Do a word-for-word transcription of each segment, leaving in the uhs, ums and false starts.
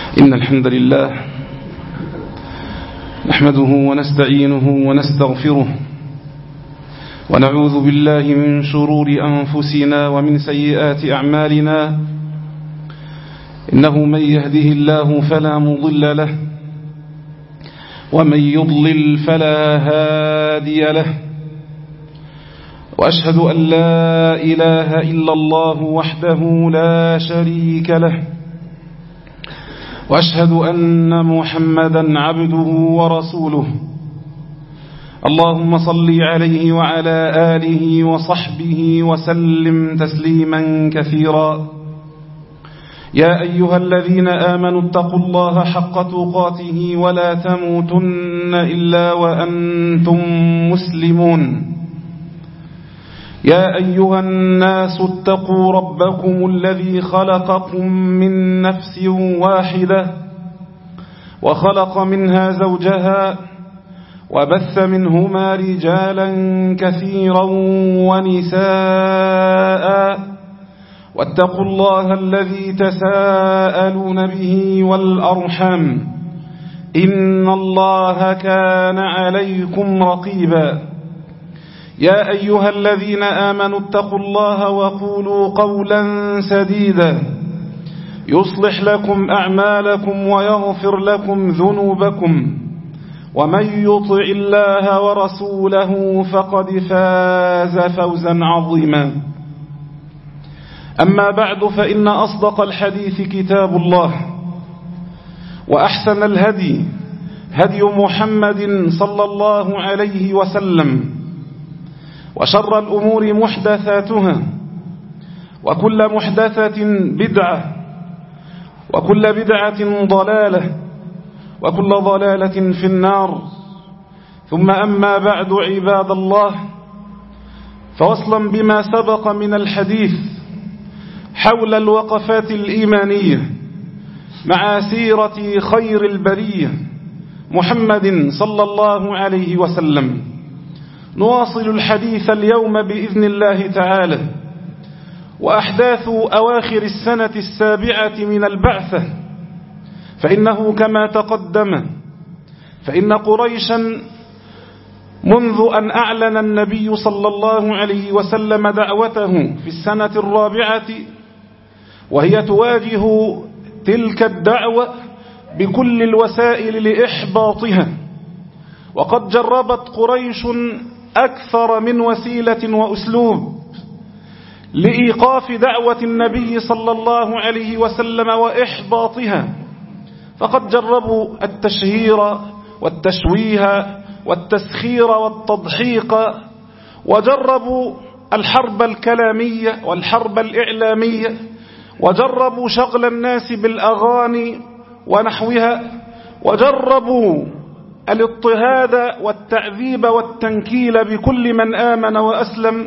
إن الحمد لله نحمده ونستعينه ونستغفره ونعوذ بالله من شرور أنفسنا ومن سيئات أعمالنا. إنه من يهده الله فلا مضل له ومن يضلل فلا هادي له، وأشهد أن لا إله إلا الله وحده لا شريك له، وأشهد أن محمدا عبده ورسوله. اللهم صل عليه وعلى آله وصحبه وسلم تسليما كثيرا. يا أيها الذين آمنوا اتقوا الله حق تقاته ولا تموتن إلا وأنتم مسلمون. يا أيها الناس اتقوا ربكم الذي خلقكم من نفس واحدة وخلق منها زوجها وبث منهما رجالا كثيرا ونساء، واتقوا الله الذي تساءلون به والأرحام إن الله كان عليكم رقيبا. يا أيها الذين آمنوا اتقوا الله وقولوا قولا سديدا يصلح لكم أعمالكم ويغفر لكم ذنوبكم، ومن يطع الله ورسوله فقد فاز فوزا عظيما. أما بعد، فإن أصدق الحديث كتاب الله، وأحسن الهدي هدي محمد صلى الله عليه وسلم، وشر الأمور محدثاتها، وكل محدثة بدعة، وكل بدعة ضلالة، وكل ضلالة في النار. ثم أما بعد، عباد الله، فوصلا بما سبق من الحديث حول الوقفات الإيمانية مع سيرة خير البرية محمد صلى الله عليه وسلم، نواصل الحديث اليوم بإذن الله تعالى وأحداث أواخر السنة السابعة من البعثة. فإنه كما تقدم فإن قريشا منذ أن أعلن النبي صلى الله عليه وسلم دعوته في السنة الرابعة وهي تواجه تلك الدعوة بكل الوسائل لإحباطها. وقد جربت قريش أكثر من وسيلة وأسلوب لإيقاف دعوة النبي صلى الله عليه وسلم وإحباطها. فقد جربوا التشهير والتشويه والتسخير والتضحيق، وجربوا الحرب الكلامية والحرب الإعلامية، وجربوا شغل الناس بالأغاني ونحوها، وجربوا الاضطهاد والتعذيب والتنكيل بكل من آمن وأسلم،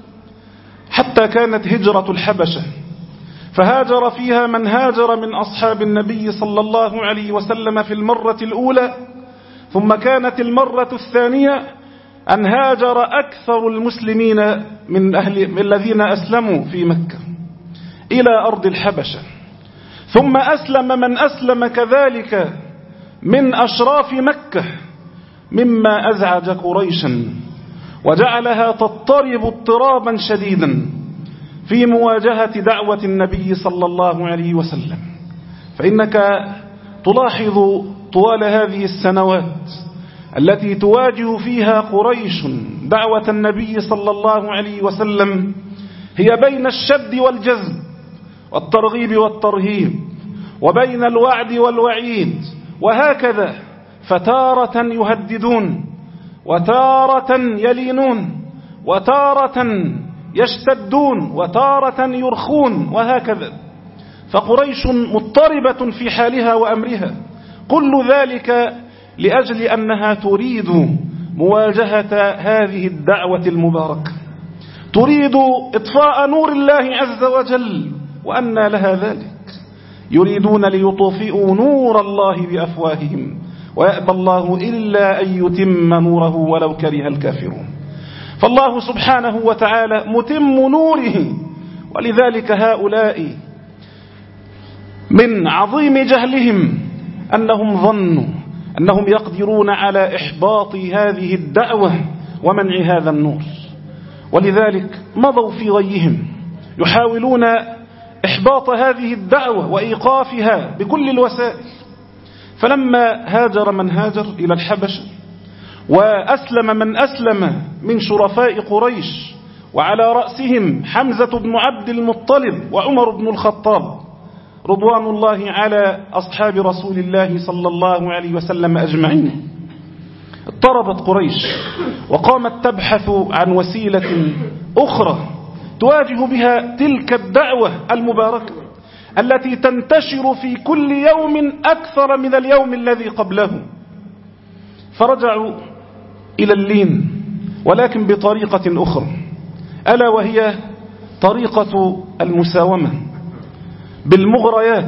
حتى كانت هجرة الحبشة فهاجر فيها من هاجر من أصحاب النبي صلى الله عليه وسلم في المرة الأولى. ثم كانت المرة الثانية أن هاجر أكثر المسلمين من, أهل من الذين أسلموا في مكة إلى أرض الحبشة. ثم أسلم من أسلم كذلك من أشراف مكة، مما أزعج قريشا وجعلها تضطرب اضطرابا شديدا في مواجهة دعوة النبي صلى الله عليه وسلم. فإنك تلاحظ طوال هذه السنوات التي تواجه فيها قريش دعوة النبي صلى الله عليه وسلم هي بين الشد والجذب والترغيب والترهيب، وبين الوعد والوعيد، وهكذا. فتارة يهددون، وتارة يلينون، وتارة يشتدون، وتارة يرخون، وهكذا. فقريش مضطربة في حالها وأمرها، كل ذلك لأجل أنها تريد مواجهة هذه الدعوة المباركة، تريد إطفاء نور الله عز وجل، وأنى لها ذلك. يريدون ليطفئوا نور الله بأفواههم ويأبى الله إلا أن يتم نوره ولو كره الكافرون. فالله سبحانه وتعالى متم نوره، ولذلك هؤلاء من عظيم جهلهم أنهم ظنوا أنهم يقدرون على إحباط هذه الدعوة ومنع هذا النور، ولذلك مضوا في غيهم يحاولون إحباط هذه الدعوة وإيقافها بكل الوسائل. فلما هاجر من هاجر إلى الحبشة وأسلم من أسلم من شرفاء قريش، وعلى رأسهم حمزة بن عبد المطلب وعمر بن الخطاب رضوان الله على أصحاب رسول الله صلى الله عليه وسلم أجمعين، اضطربت قريش وقامت تبحث عن وسيلة أخرى تواجه بها تلك الدعوة المباركة التي تنتشر في كل يوم أكثر من اليوم الذي قبله. فرجعوا إلى اللين، ولكن بطريقة أخرى، ألا وهي طريقة المساومة بالمغريات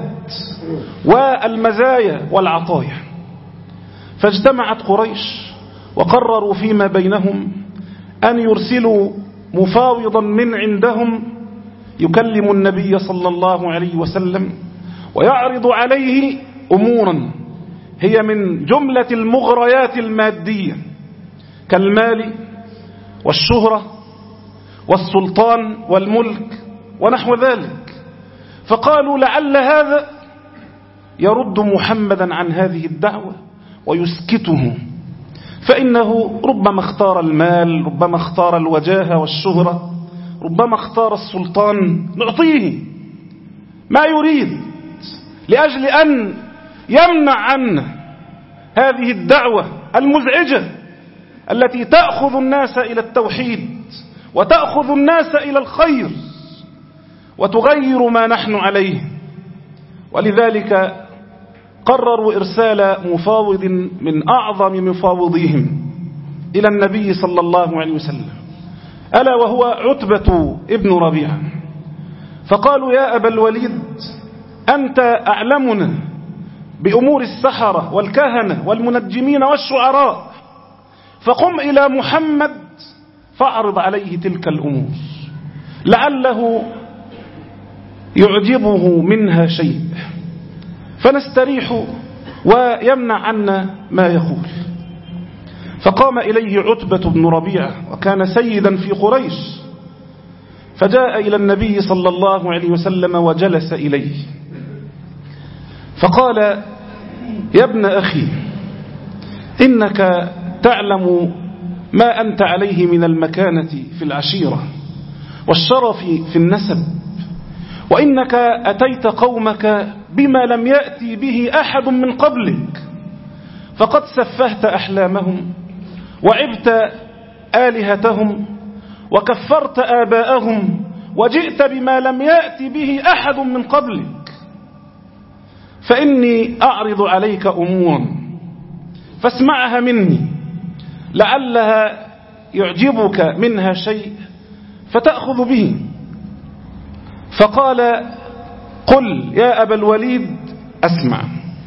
والمزايا والعطايا. فاجتمعت قريش وقرروا فيما بينهم أن يرسلوا مفاوضا من عندهم يكلم النبي صلى الله عليه وسلم ويعرض عليه أمورا هي من جملة المغريات المادية كالمال والشهرة والسلطان والملك ونحو ذلك. فقالوا لعل هذا يرد محمدا عن هذه الدعوة ويسكته، فإنه ربما اختار المال، ربما اختار الوجاهة والشهرة، ربما اختار السلطان، نعطيه ما يريد لأجل أن يمنع عنا هذه الدعوة المزعجة التي تأخذ الناس إلى التوحيد وتأخذ الناس إلى الخير وتغير ما نحن عليه. ولذلك قرروا إرسال مفاوض من أعظم مفاوضيهم إلى النبي صلى الله عليه وسلم، ألا وهو عتبة ابن ربيعة. فقالوا يا أبا الوليد، أنت أعلمنا بأمور السحرة والكهنة والمنجمين والشعراء، فقم إلى محمد فاعرض عليه تلك الأمور لعله يعجبه منها شيء فنستريح ويمنع عنا ما يقول. فقام إليه عتبة بن ربيعة وكان سيدا في قريش، فجاء إلى النبي صلى الله عليه وسلم وجلس إليه فقال يا ابن أخي، إنك تعلم ما أنت عليه من المكانة في العشيرة والشرف في النسب، وإنك أتيت قومك بما لم يأتي به أحد من قبلك، فقد سفهت أحلامهم وعبت آلهتهم وكفرت آباءهم وجئت بما لم يأتي به أحد من قبلك. فإني أعرض عليك أمورا فاسمعها مني لعلها يعجبك منها شيء فتأخذ به. فقال قل يا أبا الوليد أسمع.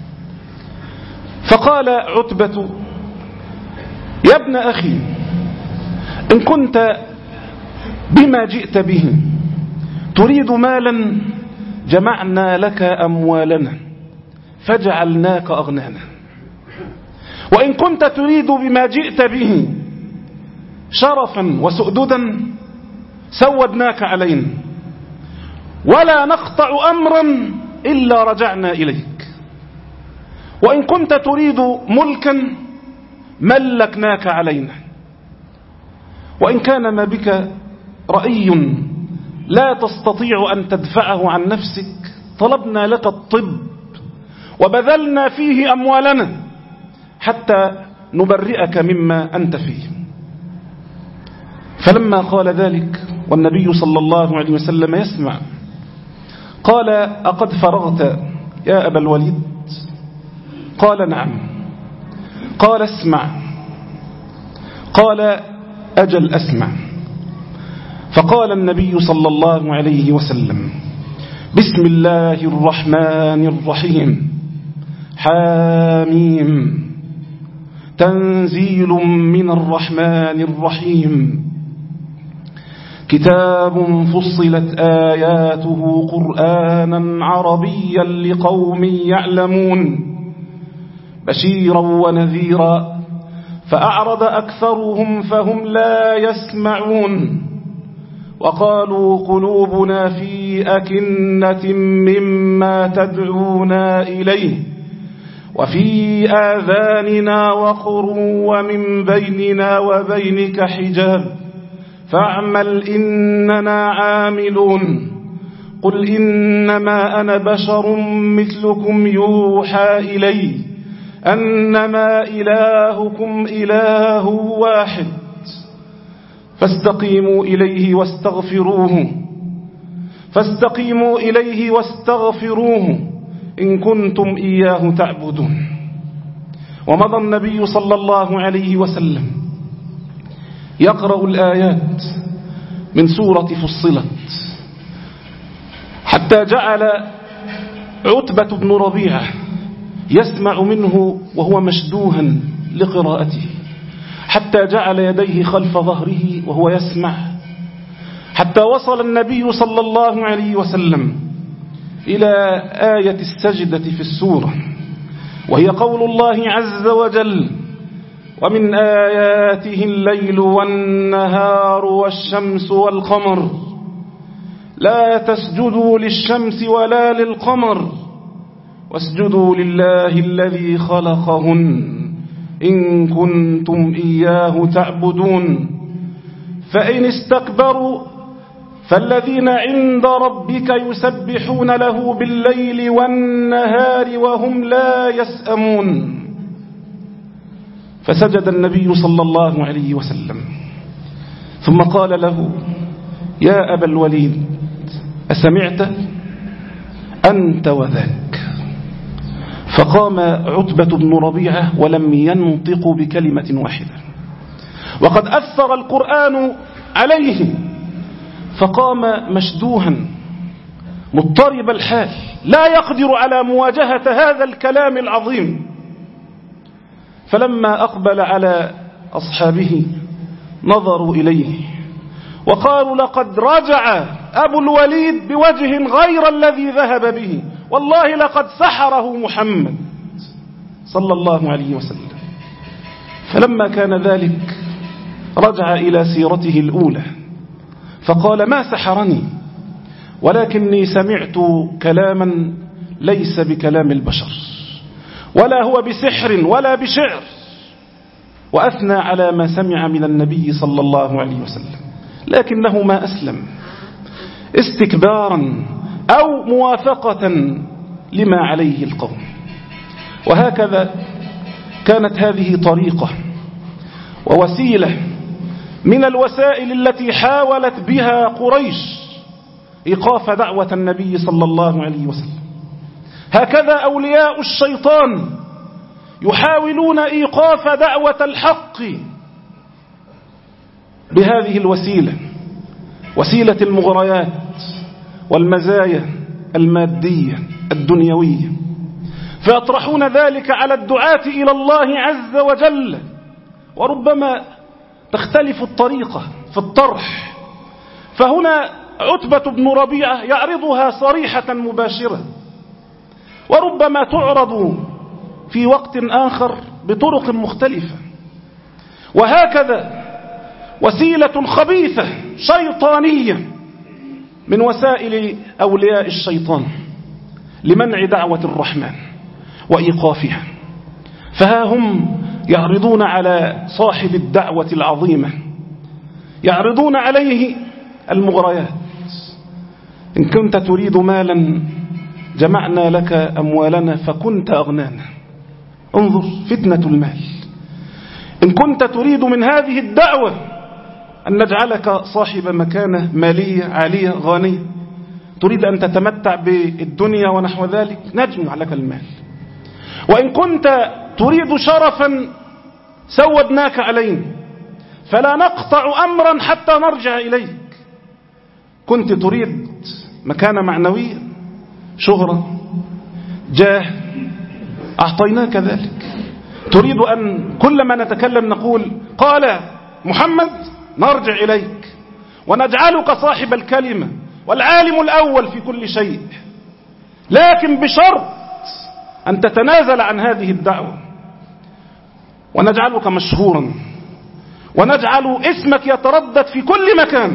فقال عتبة يا ابن أخي، إن كنت بما جئت به تريد مالا جمعنا لك أموالنا فجعلناك أغنانا، وإن كنت تريد بما جئت به شرفا وسؤددا سودناك علينا، ولا نقطع أمرا إلا رجعنا إليك، وإن كنت تريد ملكا ملكناك علينا، وإن كان ما بك رأي لا تستطيع أن تدفعه عن نفسك طلبنا لك الطب وبذلنا فيه أموالنا حتى نبرئك مما أنت فيه. فلما قال ذلك والنبي صلى الله عليه وسلم يسمع قال أقد فرغت يا أبا الوليد؟ قال نعم. قال اسمع. قال أجل أسمع. فقال النبي صلى الله عليه وسلم بسم الله الرحمن الرحيم حاميم تنزيل من الرحمن الرحيم كتاب فصلت آياته قرآنا عربيا لقوم يعلمون بشيرا ونذيرا فأعرض أكثرهم فهم لا يسمعون وقالوا قلوبنا في أكنة مما تدعونا إليه وفي آذاننا وقر ومن بيننا وبينك حجاب فاعمل إننا عاملون قل إنما أنا بشر مثلكم يوحى إلي أنما إلهكم إله واحد فاستقيموا إليه واستغفروه فاستقيموا إليه واستغفروه إن كنتم إياه تعبدون. ومضى النبي صلى الله عليه وسلم يقرأ الآيات من سورة فصلت حتى جعل عتبة بن ربيعة يسمع منه وهو مشدوها لقراءته، حتى جعل يديه خلف ظهره وهو يسمع، حتى وصل النبي صلى الله عليه وسلم إلى آية السجدة في السورة، وهي قول الله عز وجل: ومن آياته الليل والنهار والشمس والقمر لا تسجدوا للشمس ولا للقمر واسجدوا لله الذي خلقهن إن كنتم إياه تعبدون فإن استكبروا فالذين عند ربك يسبحون له بالليل والنهار وهم لا يسأمون. فسجد النبي صلى الله عليه وسلم ثم قال له: يا أبا الوليد أسمعت؟ أنت وذاك. فقام عتبة بن ربيعة ولم ينطق بكلمة واحدة، وقد أثر القرآن عليه، فقام مشدوها مضطرب الحال لا يقدر على مواجهة هذا الكلام العظيم. فلما أقبل على أصحابه نظروا إليه وقالوا: لقد رجع أبو الوليد بوجه غير الذي ذهب به، والله لقد سحره محمد صلى الله عليه وسلم. فلما كان ذلك رجع إلى سيرته الأولى فقال: ما سحرني، ولكني سمعت كلاما ليس بكلام البشر، ولا هو بسحر ولا بشعر، وأثنى على ما سمع من النبي صلى الله عليه وسلم، لكنه ما أسلم استكبارا أو موافقة لما عليه القوم. وهكذا كانت هذه طريقة ووسيلة من الوسائل التي حاولت بها قريش إيقاف دعوة النبي صلى الله عليه وسلم. هكذا أولياء الشيطان يحاولون إيقاف دعوة الحق بهذه الوسيلة، وسيلة المغريات والمزايا المادية الدنيوية، فيطرحون ذلك على الدعاة إلى الله عز وجل. وربما تختلف الطريقة في الطرح، فهنا عتبة بن ربيعة يعرضها صريحة مباشرة، وربما تعرض في وقت آخر بطرق مختلفة. وهكذا وسيلة خبيثة شيطانية من وسائل أولياء الشيطان لمنع دعوة الرحمن وإيقافها. فها هم يعرضون على صاحب الدعوة العظيمة، يعرضون عليه المغريات: إن كنت تريد مالا جمعنا لك أموالنا فكنت أغنانا. انظر فتنة المال. إن كنت تريد من هذه الدعوة أن نجعلك صاحب مكانة مالية عالية غنية، تريد أن تتمتع بالدنيا ونحو ذلك، نجمع لك المال. وإن كنت تريد شرفا سودناك علينا فلا نقطع أمرا حتى نرجع إليك. كنت تريد مكانة معنوية، شهرة، جاه، أعطيناك ذلك. تريد أن كل ما نتكلم نقول قال محمد، نرجع إليك ونجعلك صاحب الكلمة والعالم الأول في كل شيء، لكن بشرط أن تتنازل عن هذه الدعوة، ونجعلك مشهورا، ونجعل اسمك يتردد في كل مكان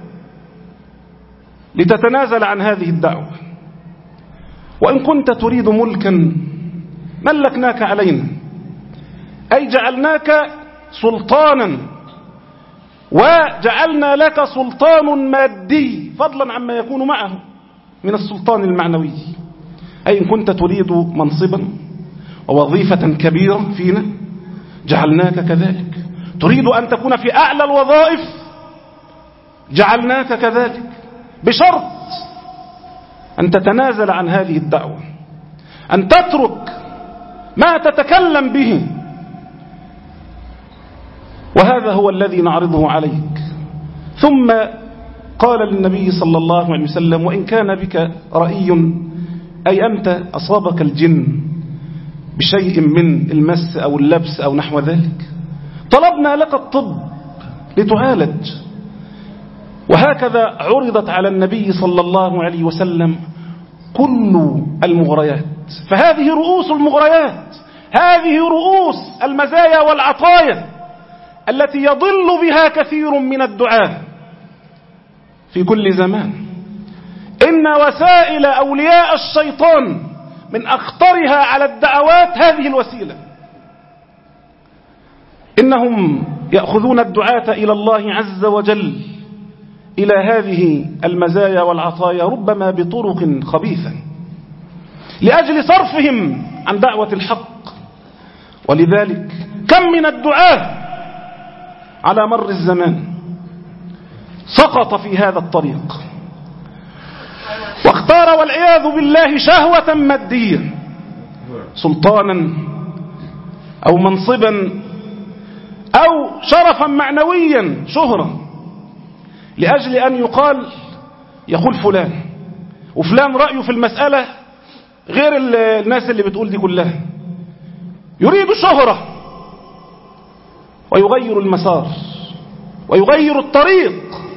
لتتنازل عن هذه الدعوة. وإن كنت تريد ملكا ملكناك علينا، أي جعلناك سلطانا، وجعلنا لك سلطان مادي فضلا عما يكون معه من السلطان المعنوي. أي إن كنت تريد منصبا ووظيفة كبيرة فينا جعلناك كذلك، تريد أن تكون في أعلى الوظائف جعلناك كذلك، بشرط أن تتنازل عن هذه الدعوة، أن تترك ما تتكلم به. وهذا هو الذي نعرضه عليك. ثم قال للنبي صلى الله عليه وسلم: وإن كان بك رأي، أي أنت أصابك الجن بشيء من المس أو اللبس أو نحو ذلك، طلبنا لك الطب لتعالج. وهكذا عرضت على النبي صلى الله عليه وسلم كل المغريات. فهذه رؤوس المغريات، هذه رؤوس المزايا والعطايا التي يضل بها كثير من الدعاة في كل زمان. إن وسائل أولياء الشيطان من أخطرها على الدعوات هذه الوسيلة. إنهم يأخذون الدعاة إلى الله عز وجل إلى هذه المزايا والعطايا ربما بطرق خبيثة لأجل صرفهم عن دعوة الحق. ولذلك كم من الدعاة على مر الزمان سقط في هذا الطريق، واختار والعياذ بالله شهوة مادية، سلطانا أو منصبا أو شرفا معنويا، شهرة، لأجل أن يقال يقول فلان، وفلان رأيه في المسألة غير الناس اللي بتقول دي كلها، يريد شهرة ويغير المسار ويغير الطريق.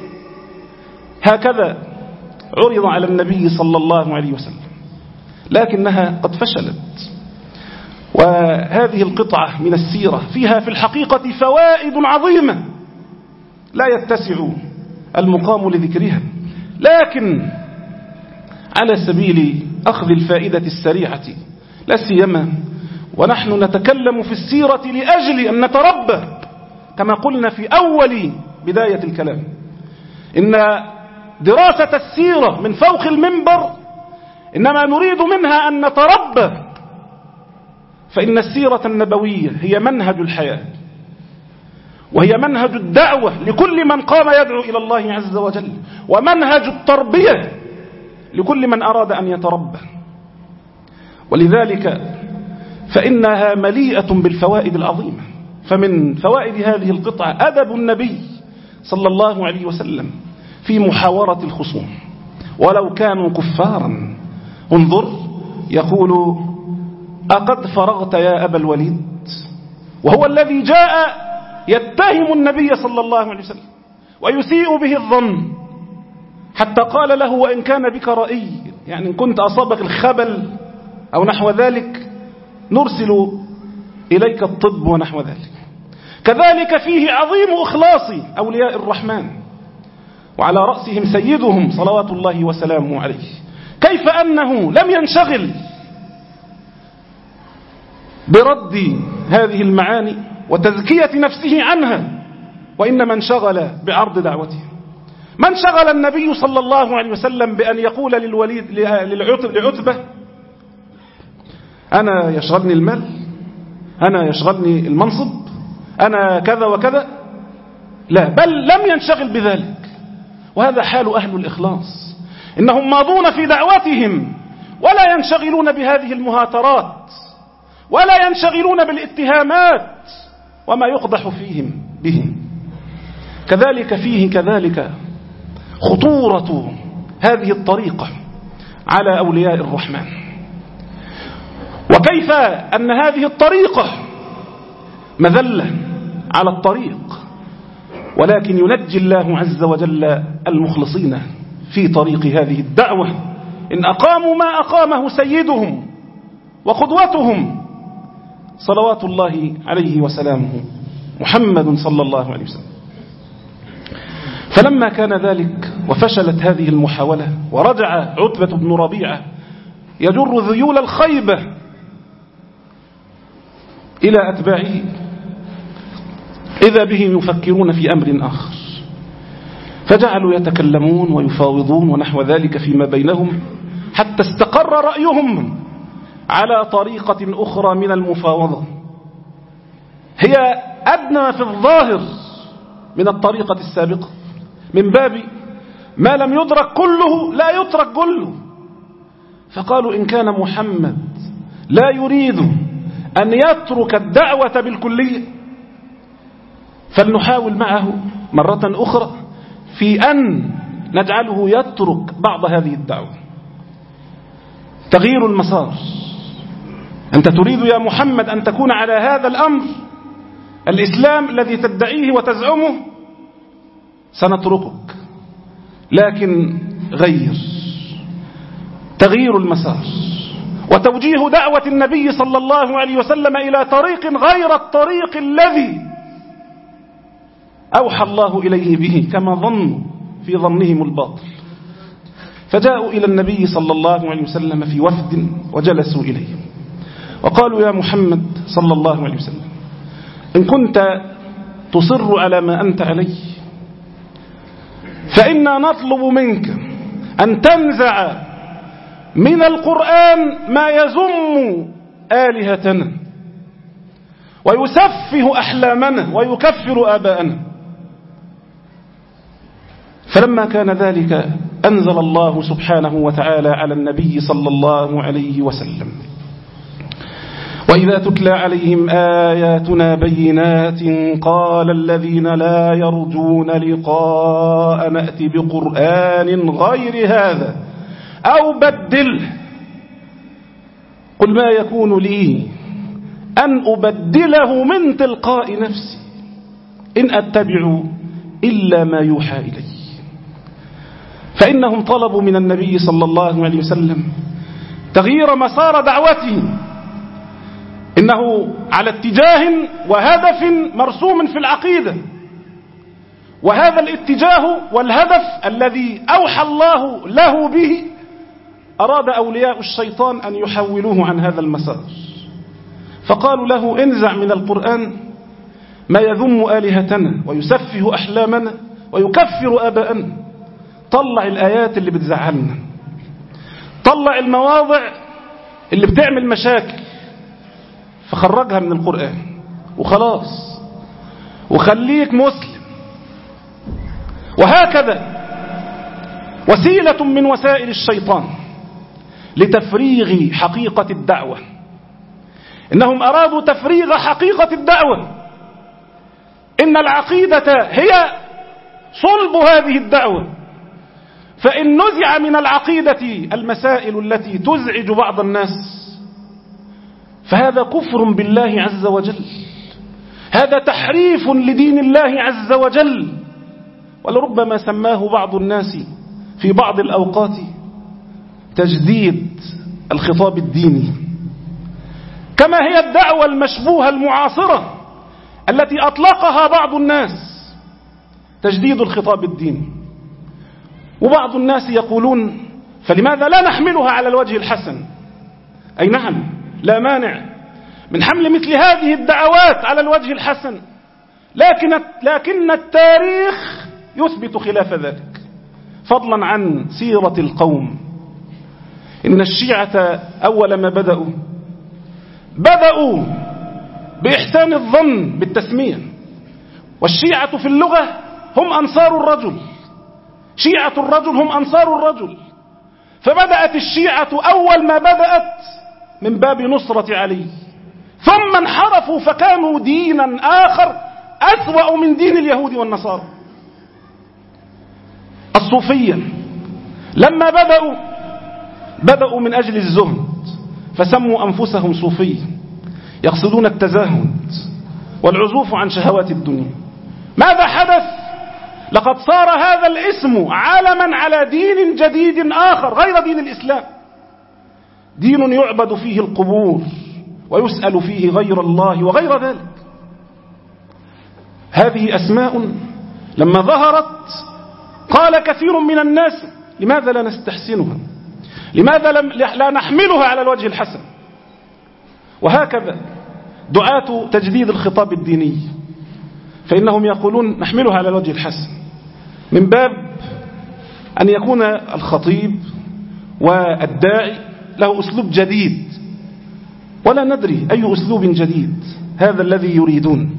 هكذا عرض على النبي صلى الله عليه وسلم، لكنها قد فشلت. وهذه القطعة من السيرة فيها في الحقيقة فوائد عظيمة لا يتسع المقام لذكرها، لكن على سبيل أخذ الفائدة السريعة، لا سيما ونحن نتكلم في السيرة لأجل أن نتربى كما قلنا في أول بداية الكلام. إن دراسة السيرة من فوق المنبر إنما نريد منها أن نتربى، فإن السيرة النبوية هي منهج الحياة، وهي منهج الدعوة لكل من قام يدعو إلى الله عز وجل، ومنهج التربية لكل من أراد أن يتربى. ولذلك فإنها مليئة بالفوائد العظيمة. فمن فوائد هذه القطعة أدب النبي صلى الله عليه وسلم في محاورة الخصوم ولو كانوا كفارا. انظر، يقول: أقد فرغت يا أبا الوليد، وهو الذي جاء يتهم النبي صلى الله عليه وسلم ويسيء به الظن، حتى قال له: وإن كان بك رأي، يعني إن كنت أصابك الخبل أو نحو ذلك نرسل إليك الطب ونحو ذلك. كذلك فيه عظيم إخلاص أولياء الرحمن، وعلى رأسهم سيدهم صلوات الله وسلامه عليه، كيف أنه لم ينشغل برد هذه المعاني وتزكية نفسه عنها، وإنما انشغل بعرض دعوته. من شغل النبي صلى الله عليه وسلم بأن يقول للوليد لعتبة: أنا يشغلني المال، أنا يشغلني المنصب، أنا كذا وكذا؟ لا، بل لم ينشغل بذلك. وهذا حال أهل الإخلاص، إنهم ماضون في دعوتهم ولا ينشغلون بهذه المهاترات، ولا ينشغلون بالاتهامات وما يقدح فيهم به. كذلك فيه كذلك خطورة هذه الطريقة على أولياء الرحمن، وكيف أن هذه الطريقة مذلة على الطريق، ولكن ينجي الله عز وجل المخلصين في طريق هذه الدعوة إن أقاموا ما أقامه سيدهم وقدوتهم صلوات الله عليه وسلامه محمد صلى الله عليه وسلم. فلما كان ذلك وفشلت هذه المحاولة ورجع عتبة بن ربيعة يجر ذيول الخيبة إلى أتباعه إذا بهم يفكرون في أمر آخر، فجعلوا يتكلمون ويفاوضون ونحو ذلك فيما بينهم حتى استقر رأيهم على طريقة أخرى من المفاوضة هي أدنى في الظاهر من الطريقة السابقة، من باب ما لم يدرك كله لا يترك كله. فقالوا إن كان محمد لا يريد أن يترك الدعوة بالكلية فلنحاول معه مرة أخرى في أن نجعله يترك بعض هذه الدعوة. تغيير المسار، أنت تريد يا محمد أن تكون على هذا الأمر الإسلام الذي تدعيه وتزعمه، سنتركك، لكن غير. تغيير المسار وتوجيه دعوة النبي صلى الله عليه وسلم إلى طريق غير الطريق الذي أوحى الله إليه به كما ظنوا في ظنهم الباطل. فجاءوا إلى النبي صلى الله عليه وسلم في وفد وجلسوا إليه وقالوا يا محمد صلى الله عليه وسلم إن كنت تصر على ما أنت عليه فإنا نطلب منك أن تنزع من القرآن ما يزم آلهتنا ويسفه أحلامنا ويكفر آباءنا. فلما كان ذلك أنزل الله سبحانه وتعالى على النبي صلى الله عليه وسلم وإذا تتلى عليهم آياتنا بينات قال الذين لا يرجون لقاء نأتي بقرآن غير هذا أو بدله قل ما يكون لي أن أبدله من تلقاء نفسي إن أتبع إلا ما يوحى إلي. فإنهم طلبوا من النبي صلى الله عليه وسلم تغيير مسار دعوته، إنه على اتجاه وهدف مرسوم في العقيدة، وهذا الاتجاه والهدف الذي أوحى الله له به أراد أولياء الشيطان أن يحولوه عن هذا المسار، فقالوا له انزع من القرآن ما يذم آلهتنا ويسفه أحلامنا ويكفر آباءنا، طلع الآيات اللي بتزعلنا، طلع المواضع اللي بتعمل مشاكل فخرجها من القرآن وخلاص وخليك مسلم. وهكذا وسيلة من وسائل الشيطان لتفريغ حقيقة الدعوة، إنهم أرادوا تفريغ حقيقة الدعوة، إن العقيدة هي صلب هذه الدعوة، فإن نزع من العقيدة المسائل التي تزعج بعض الناس فهذا كفر بالله عز وجل، هذا تحريف لدين الله عز وجل، ولربما سماه بعض الناس في بعض الأوقات تجديد الخطاب الديني، كما هي الدعوة المشبوهة المعاصرة التي أطلقها بعض الناس تجديد الخطاب الديني. وبعض الناس يقولون فلماذا لا نحملها على الوجه الحسن؟ أي نعم، لا مانع من حمل مثل هذه الدعوات على الوجه الحسن، لكن لكن التاريخ يثبت خلاف ذلك، فضلا عن سيرة القوم. إن الشيعة أول ما بدأوا بدأوا بإحسان الظن بالتسمية، والشيعة في اللغة هم أنصار الرجل، شيعة الرجل هم أنصار الرجل، فبدأت الشيعة أول ما بدأت من باب نصرة علي، ثم انحرفوا فكانوا دينا آخر أسوأ من دين اليهود والنصارى. الصوفية لما بدأوا بدأوا من أجل الزهد فسموا أنفسهم صوفية، يقصدون التزاهد والعزوف عن شهوات الدنيا. ماذا حدث؟ لقد صار هذا الاسم علما على دين جديد آخر غير دين الإسلام، دين يعبد فيه القبور ويسأل فيه غير الله وغير ذلك. هذه أسماء لما ظهرت قال كثير من الناس لماذا لا نستحسنها، لماذا لا نحملها على الوجه الحسن. وهكذا دعاة تجديد الخطاب الديني فإنهم يقولون نحملها على الوجه الحسن، من باب أن يكون الخطيب والداعي له أسلوب جديد، ولا ندري أي أسلوب جديد هذا الذي يريدون.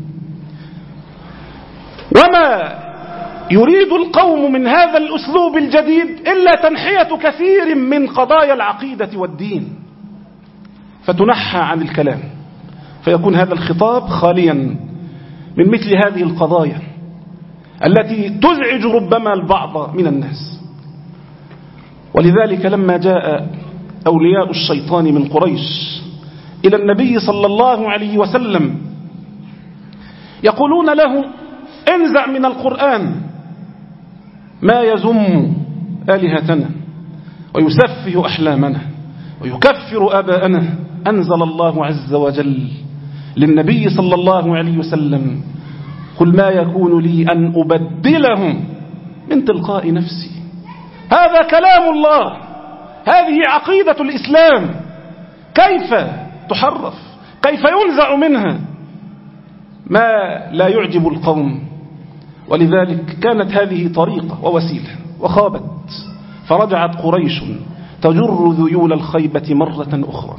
وما يريد القوم من هذا الأسلوب الجديد إلا تنحية كثير من قضايا العقيدة والدين، فتنحى عن الكلام، فيكون هذا الخطاب خاليا من مثل هذه القضايا التي تزعج ربما البعض من الناس. ولذلك لما جاء أولياء الشيطان من قريش إلى النبي صلى الله عليه وسلم يقولون له انزع من القرآن ما يذم آلهتنا ويسفه أحلامنا ويكفر آباءنا، أنزل الله عز وجل للنبي صلى الله عليه وسلم قل ما يكون لي أن أبدله من تلقاء نفسي. هذا كلام الله، هذه عقيدة الإسلام، كيف تحرف، كيف ينزع منها ما لا يعجب القوم. ولذلك كانت هذه طريقة ووسيلة وخابت، فرجعت قريش تجر ذيول الخيبة مرة أخرى،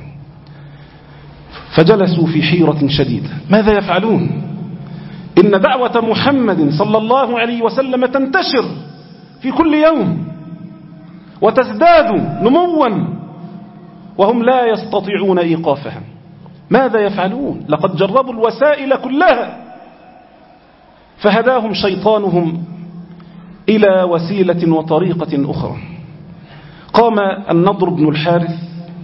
فجلسوا في حيرة شديدة ماذا يفعلون؟ إن دعوة محمد صلى الله عليه وسلم تنتشر في كل يوم وتزداد نموا وهم لا يستطيعون إيقافها، ماذا يفعلون؟ لقد جربوا الوسائل كلها، فهداهم شيطانهم إلى وسيلة وطريقة أخرى. قام النضر بن الحارث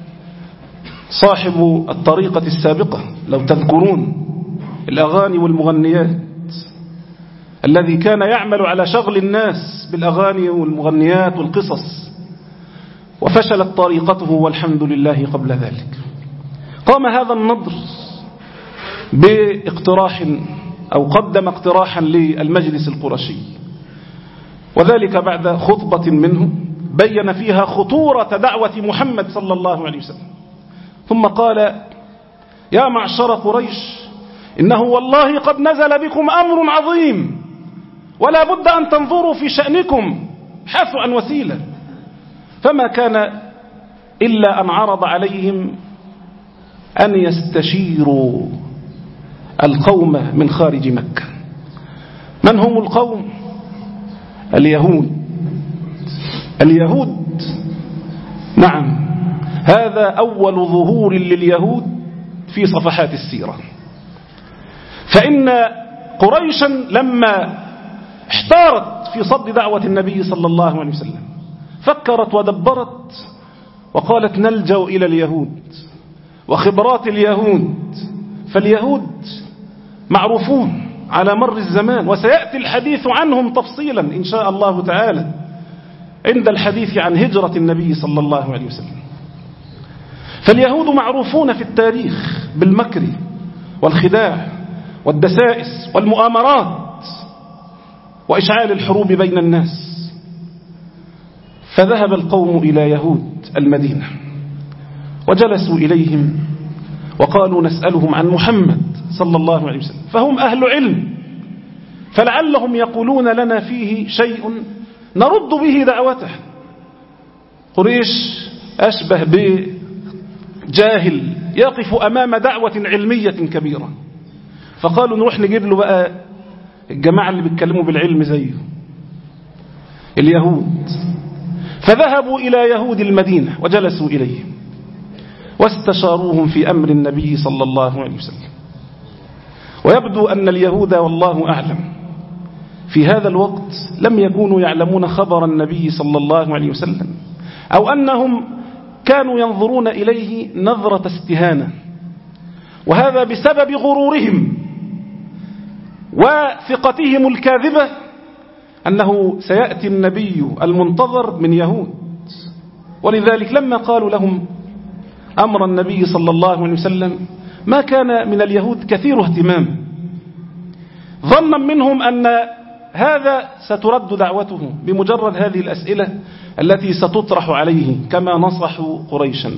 صاحب الطريقة السابقة لو تذكرون الأغاني والمغنيات، الذي كان يعمل على شغل الناس بالأغاني والمغنيات والقصص، وفشلت طريقته والحمد لله قبل ذلك. قام هذا النضر باقتراح أو قدم اقتراحا للمجلس القرشي، وذلك بعد خطبة منه بين فيها خطورة دعوة محمد صلى الله عليه وسلم، ثم قال يا معشر قريش إنه والله قد نزل بكم أمر عظيم ولا بد أن تنظروا في شأنكم حثوا عن وسيلة. فما كان إلا أن عرض عليهم أن يستشيروا القوم من خارج مكة. من هم القوم؟ اليهود. اليهود نعم، هذا أول ظهور لليهود في صفحات السيرة. فإن قريشا لما احتارت في صد دعوة النبي صلى الله عليه وسلم فكرت ودبرت وقالت نلجأ إلى اليهود وخبرات اليهود، فاليهود معروفون على مر الزمان وسيأتي الحديث عنهم تفصيلا إن شاء الله تعالى عند الحديث عن هجرة النبي صلى الله عليه وسلم. فاليهود معروفون في التاريخ بالمكر والخداع والدسائس والمؤامرات وإشعال الحروب بين الناس. فذهب القوم إلى يهود المدينة وجلسوا إليهم وقالوا نسألهم عن محمد صلى الله عليه وسلم، فهم أهل علم، فلعلهم يقولون لنا فيه شيء نرد به دعوته. قريش أشبه بجاهل يقف أمام دعوة علمية كبيرة، فقالوا نروح نجيب له بقى الجماعة اللي بيتكلموا بالعلم زيه اليهود. فذهبوا إلى يهود المدينة وجلسوا إليهم واستشاروهم في أمر النبي صلى الله عليه وسلم. ويبدو أن اليهود والله أعلم في هذا الوقت لم يكونوا يعلمون خبر النبي صلى الله عليه وسلم، أو أنهم كانوا ينظرون إليه نظرة استهانة، وهذا بسبب غرورهم وثقتهم الكاذبة أنه سيأتي النبي المنتظر من يهود، ولذلك لما قالوا لهم أمر النبي صلى الله عليه وسلم ما كان من اليهود كثير اهتمام، ظنا منهم أن هذا سترد دعوته بمجرد هذه الأسئلة التي ستطرح عليه كما نصحوا قريشا.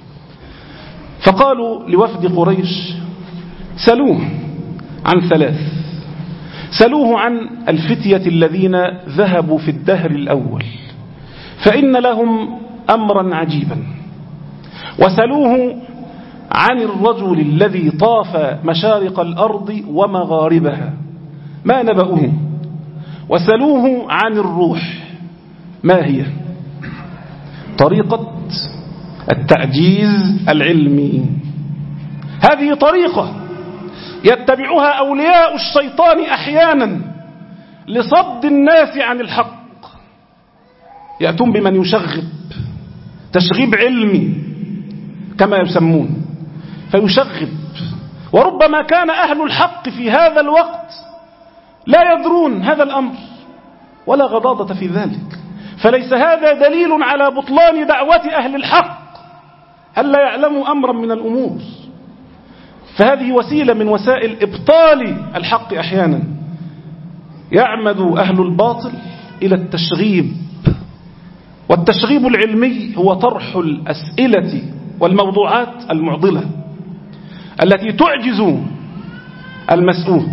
فقالوا لوفد قريش سلوه عن ثلاث، سلوه عن الفتية الذين ذهبوا في الدهر الأول فإن لهم أمرا عجيبا، وسلوه عن الرجل الذي طاف مشارق الأرض ومغاربها ما نبأه، وسلوه عن الروح ما هي. طريقة التعجيز العلمي، هذه طريقة يتبعها أولياء الشيطان أحيانا لصد الناس عن الحق. يأتون بمن يشغب تشغيب علمي كما يسمون، فيشغب، وربما كان أهل الحق في هذا الوقت لا يدرون هذا الأمر ولا غضاضة في ذلك، فليس هذا دليل على بطلان دعوة أهل الحق، هل لا يعلموا أمرا من الأمور. فهذه وسيلة من وسائل إبطال الحق. أحيانا يعمد أهل الباطل إلى التشغيب، والتشغيب العلمي هو طرح الأسئلة والموضوعات المعضلة التي تعجز المسؤول.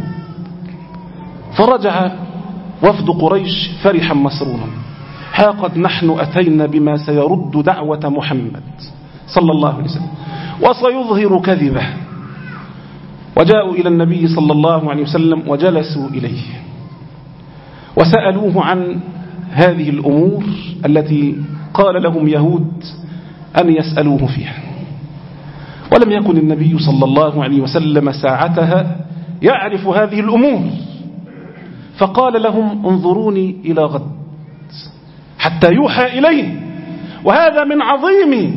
فرجع وفد قريش فرحا مسرورا، ها قد نحن أتينا بما سيرد دعوة محمد صلى الله عليه وسلم وسيظهر كذبه. وجاءوا إلى النبي صلى الله عليه وسلم وجلسوا إليه وسألوه عن هذه الأمور التي قال لهم يهود أن يسألوه فيها. ولم يكن النبي صلى الله عليه وسلم ساعتها يعرف هذه الأمور، فقال لهم انظروني إلى غد حتى يوحى إليه. وهذا من عظيم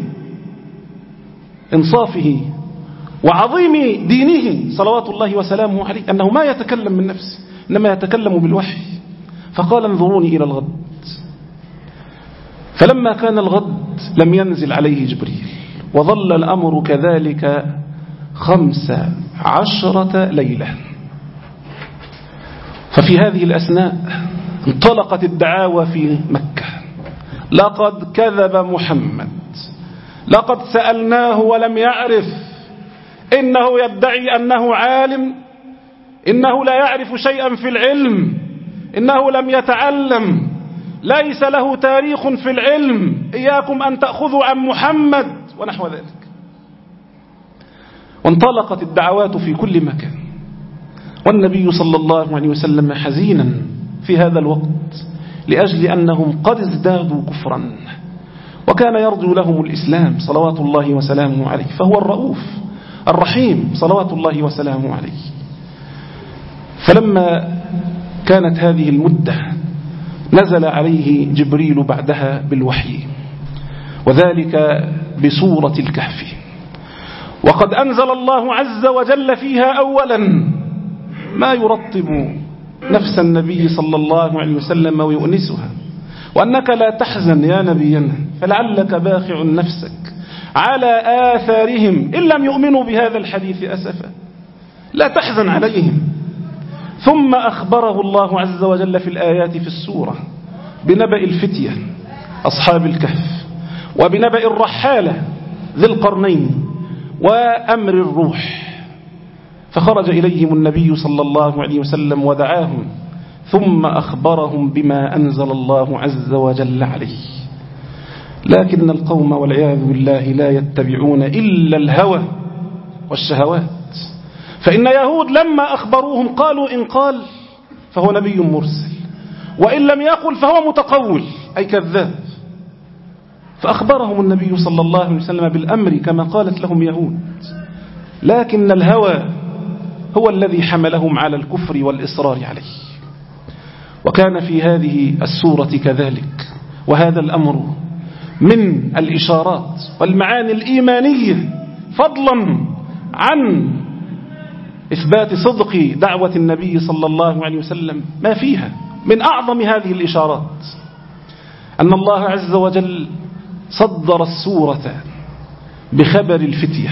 إنصافه وعظيم دينه صلوات الله وسلامه عليه أنه ما يتكلم من نفسه إنما يتكلم بالوحي. فقال انظروني إلى الغد. فلما كان الغد لم ينزل عليه جبريل، وظل الأمر كذلك خمس عشرة ليلة. ففي هذه الأثناء انطلقت الدعاوى في مكة: لقد كذب محمد، لقد سألناه ولم يعرف، إنه يدعي أنه عالم، إنه لا يعرف شيئا في العلم، إنه لم يتعلم، ليس له تاريخ في العلم، إياكم أن تأخذوا عن محمد ونحو ذلك. وانطلقت الدعوات في كل مكان، والنبي صلى الله عليه وسلم حزينا في هذا الوقت لأجل أنهم قد ازدادوا كفرا، وكان يرجو لهم الإسلام صلوات الله وسلامه عليه، فهو الرؤوف الرحيم صلوات الله وسلامه عليه. فلما كانت هذه المدة نزل عليه جبريل بعدها بالوحي، وذلك بسورة الكهف. وقد أنزل الله عز وجل فيها أولا ما يرطب نفس النبي صلى الله عليه وسلم ويؤنسها: وأنك لا تحزن يا نبينا فلعلك باخع نفسك على آثارهم إن لم يؤمنوا بهذا الحديث أسفا، لا تحزن عليهم. ثم أخبره الله عز وجل في الآيات في السورة بنبأ الفتية أصحاب الكهف، وبنبأ الرحالة ذي القرنين، وأمر الروح. فخرج إليهم النبي صلى الله عليه وسلم ودعاهم، ثم أخبرهم بما أنزل الله عز وجل عليه. لكن القوم والعياذ بالله لا يتبعون إلا الهوى والشهوات. فإن يهود لما أخبروهم قالوا إن قال فهو نبي مرسل، وإن لم يقل فهو متقول أي كذاب. فأخبرهم النبي صلى الله عليه وسلم بالأمر كما قالت لهم يهود، لكن الهوى هو الذي حملهم على الكفر والإصرار عليه. وكان في هذه السورة كذلك، وهذا الأمر من الإشارات والمعاني الإيمانية، فضلا عن إثبات صدق دعوة النبي صلى الله عليه وسلم ما فيها من أعظم هذه الإشارات أن الله عز وجل صدر السورة بخبر الفتية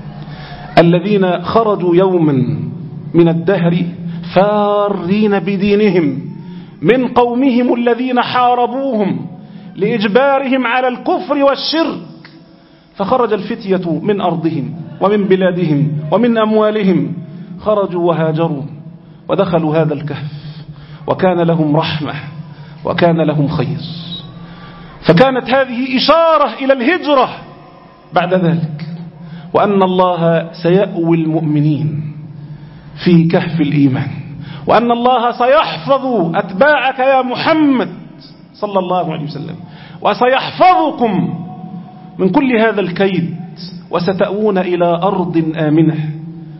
الذين خرجوا يوما من الدهر فارين بدينهم من قومهم الذين حاربوهم لإجبارهم على الكفر والشرك، فخرج الفتية من أرضهم ومن بلادهم ومن أموالهم، خرجوا وهاجروا ودخلوا هذا الكهف، وكان لهم رحمة وكان لهم خير. فكانت هذه إشارة إلى الهجرة بعد ذلك، وأن الله سيأوي المؤمنين في كهف الإيمان، وأن الله سيحفظ أتباعك يا محمد صلى الله عليه وسلم، وسيحفظكم من كل هذا الكيد، وستأوون إلى أرض آمنة.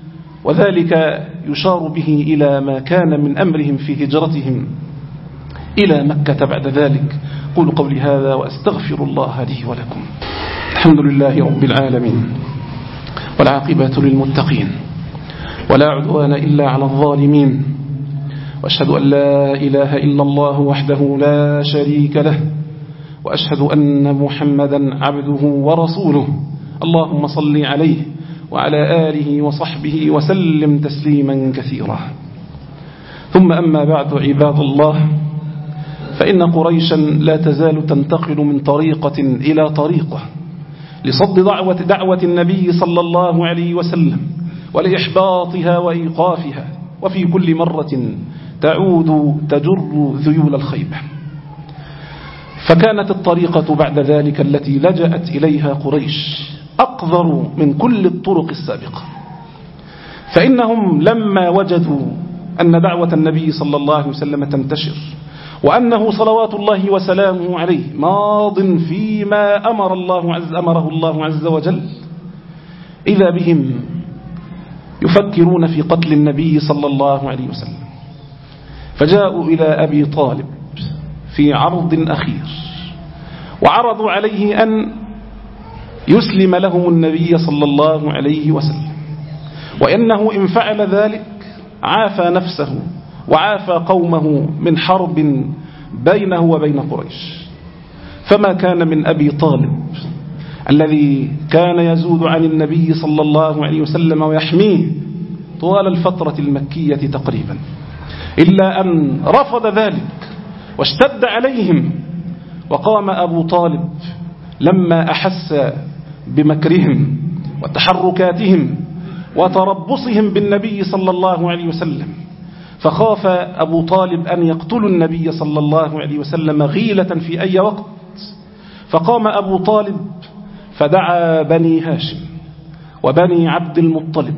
وذلك يشار به إلى ما كان من أمرهم في هجرتهم إلى مكة بعد ذلك. قولوا قولي هذا وأستغفر الله لي ولكم. الحمد لله رب العالمين، والعاقبة للمتقين، ولا عدوان إلا على الظالمين، وأشهد أن لا إله إلا الله وحده لا شريك له، وأشهد أن محمدا عبده ورسوله. اللهم صل عليه وعلى آله وصحبه وسلم تسليما كثيرا. ثم أما بعد، عباد الله، فإن قريشا لا تزال تنتقل من طريقة إلى طريقة لصد دعوة, دعوة النبي صلى الله عليه وسلم ولإحباطها وإيقافها، وفي كل مرة تعود تجر ذيول الخيبة. فكانت الطريقة بعد ذلك التي لجأت إليها قريش أقذر من كل الطرق السابقة، فإنهم لما وجدوا أن دعوة النبي صلى الله عليه وسلم تنتشر، وأنه صلوات الله وسلامه عليه ماض فيما أمر الله عز أمره الله عز وجل، إذا بهم يفكرون في قتل النبي صلى الله عليه وسلم. فجاءوا إلى أبي طالب في عرض أخير، وعرضوا عليه أن يسلم لهم النبي صلى الله عليه وسلم، وإنه إن فعل ذلك عافى نفسه وعافى قومه من حرب بينه وبين قريش. فما كان من أبي طالب الذي كان يزود عن النبي صلى الله عليه وسلم ويحميه طوال الفترة المكية تقريبا، إلا أن رفض ذلك واشتد عليهم. وقام أبو طالب لما أحس بمكرهم وتحركاتهم وتربصهم بالنبي صلى الله عليه وسلم، فخاف أبو طالب أن يقتلوا النبي صلى الله عليه وسلم غيلة في أي وقت. فقام أبو طالب فدعا بني هاشم وبني عبد المطلب،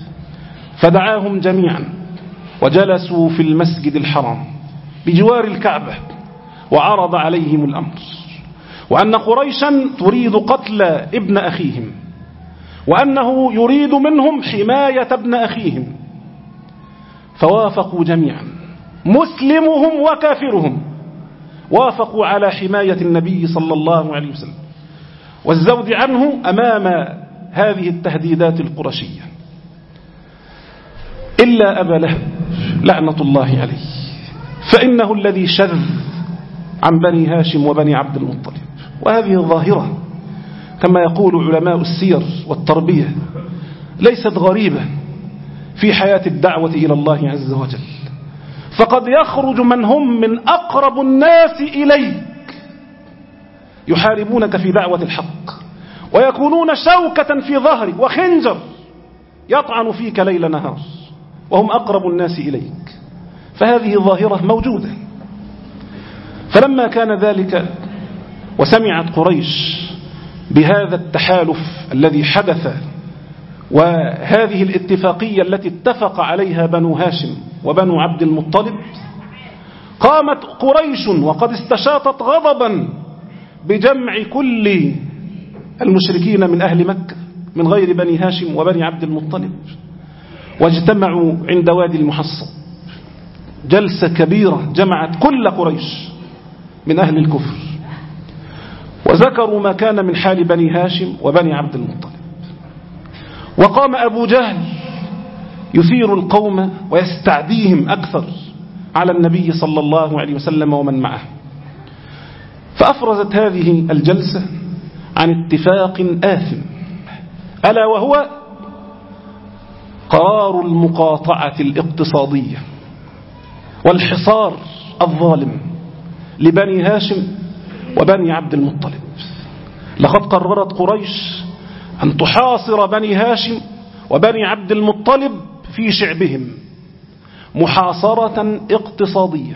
فدعاهم جميعا وجلسوا في المسجد الحرام بجوار الكعبة، وعرض عليهم الأمر، وأن قريشا تريد قتل ابن أخيهم، وأنه يريد منهم حماية ابن أخيهم. فوافقوا جميعا، مسلمهم وكافرهم، وافقوا على حماية النبي صلى الله عليه وسلم والزود عنه أمام هذه التهديدات القرشية، إلا أبا لهب لعنة الله عليه، فإنه الذي شذ عن بني هاشم وبني عبد المطلب. وهذه ظاهرة كما يقول علماء السير والتربية ليست غريبة في حياة الدعوة إلى الله عز وجل، فقد يخرج من هم من أقرب الناس إليك يحاربونك في دعوة الحق، ويكونون شوكة في ظهرك وخنجر يطعن فيك ليل نهار، وهم أقرب الناس إليك. فهذه ظاهرة موجودة. فلما كان ذلك وسمعت قريش بهذا التحالف الذي حدث وهذه الاتفاقية التي اتفق عليها بنو هاشم وبنو عبد المطلب، قامت قريش وقد استشاطت غضبا بجمع كل المشركين من أهل مكة من غير بني هاشم وبني عبد المطلب، واجتمعوا عند وادي المحصب جلسة كبيرة جمعت كل قريش من أهل الكفر، وذكروا ما كان من حال بني هاشم وبني عبد المطلب. وقام أبو جهل يثير القوم ويستعديهم أكثر على النبي صلى الله عليه وسلم ومن معه. فأفرزت هذه الجلسة عن اتفاق آثم، ألا وهو قرار المقاطعة الاقتصادية والحصار الظالم لبني هاشم وبني عبد المطلب. لقد قررت قريش أن تحاصر بني هاشم وبني عبد المطلب في شعبهم محاصرة اقتصادية،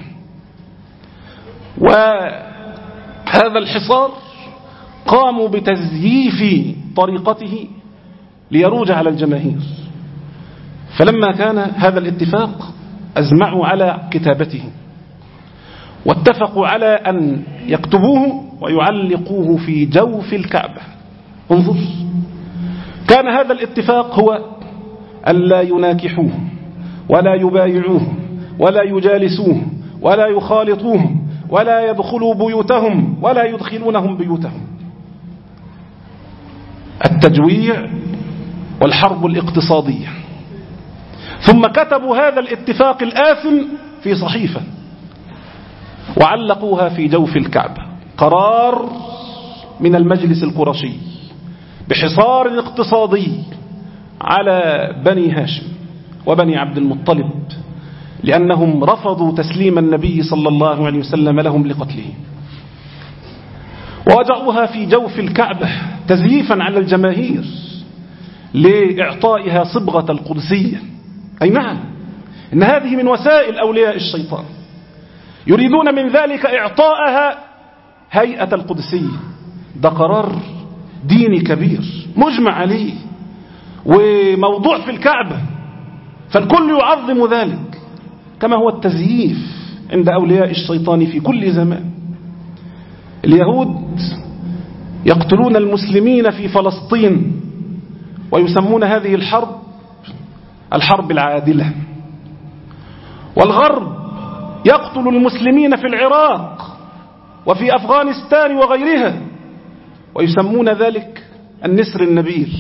وهذا الحصار قاموا بتزييف طريقته ليروج على الجماهير. فلما كان هذا الاتفاق أزمعوا على كتابته واتفقوا على أن يكتبوه ويعلقوه في جوف الكعبة. انظر، كان هذا الاتفاق هو ألا يناكحوه ولا يبايعوه ولا يجالسوه ولا يخالطوهم ولا يدخلوا بيوتهم ولا يدخلونهم بيوتهم. التجويع والحرب الاقتصادية. ثم كتبوا هذا الاتفاق الآثم في صحيفة وعلقوها في جوف الكعبة. قرار من المجلس القرشي بحصار اقتصادي على بني هاشم وبني عبد المطلب لأنهم رفضوا تسليم النبي صلى الله عليه وسلم لهم لقتله، ووضعوها في جوف الكعبة تزييفا على الجماهير لإعطائها صبغة القدسية. أي نعم، إن هذه من وسائل أولياء الشيطان، يريدون من ذلك إعطائها هيئة القدسية. ده قرار ديني كبير مجمع عليه وموضوع في الكعبة، فالكل يعظم ذلك، كما هو التزييف عند أولياء الشيطان في كل زمان. اليهود يقتلون المسلمين في فلسطين ويسمون هذه الحرب الحرب العادلة، والغرب يقتل المسلمين في العراق وفي أفغانستان وغيرها ويسمون ذلك النسر النبيل